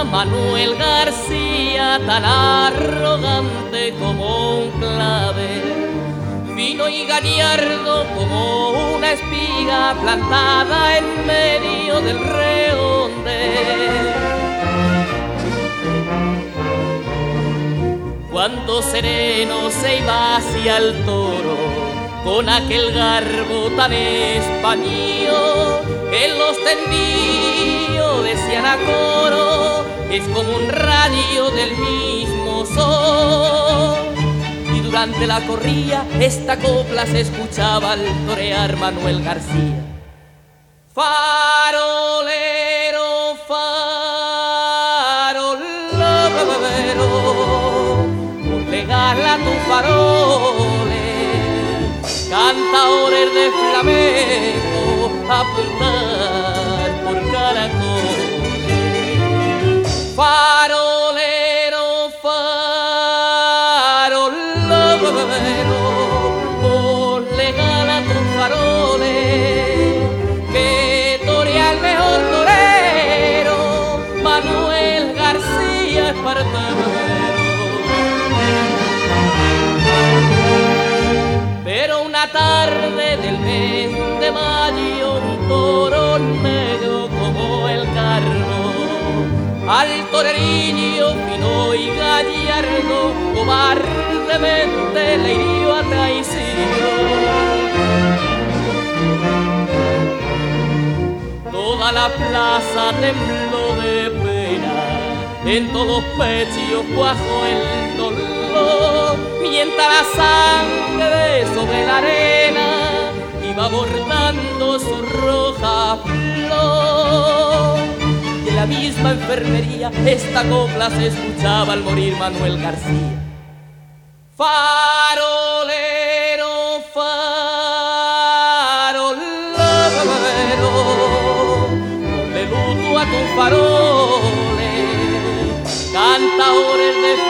Manuel García, tan arrogante como un clavel, fino y gallardo como una espiga plantada en medio del redondel. Cuánto sereno se iba hacia el toro, con aquel garbo tan español, en los tendillos decían a coro, es como un rayo del mismo sol. Y durante la corrida esta copla se escuchaba al torear Manuel García. Farolero, farolero, ponle gala a tu faroles, cantadores de flamenco, apuntar por caracoles. Farolero, farolero, ponle gala a tus faroles, que torea el mejor torero, Manuel García Espartero. Pero una tarde del mes de mayo, un toro negro como el carro, al torerillo fino y gallardo, cobardemente le hirió a traición. Toda la plaza tembló de pena, en todos pechos cuajó el dolor, mientras la sangre sobre la arena iba bordando su roja flor. Y en la misma enfermería esta copla se escuchaba al morir Manuel García. Farolero, farolero, ponle luto a tus faroles, cantadores de